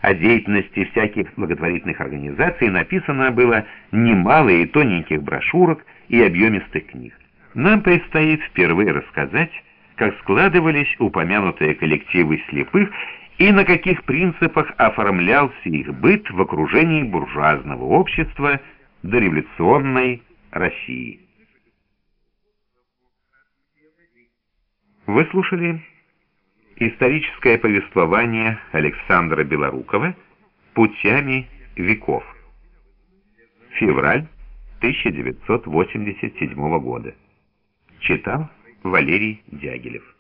о деятельности всяких благотворительных организаций написано было немало и тоненьких брошюрок, и объемистых книг. Нам предстоит впервые рассказать, как складывались упомянутые коллективы слепых и на каких принципах оформлялся их быт в окружении буржуазного общества дореволюционной России. Вы слушали историческое повествование Александра Белорукова «Путями веков». Февраль 1987 года. Читал Валерий Дягилев.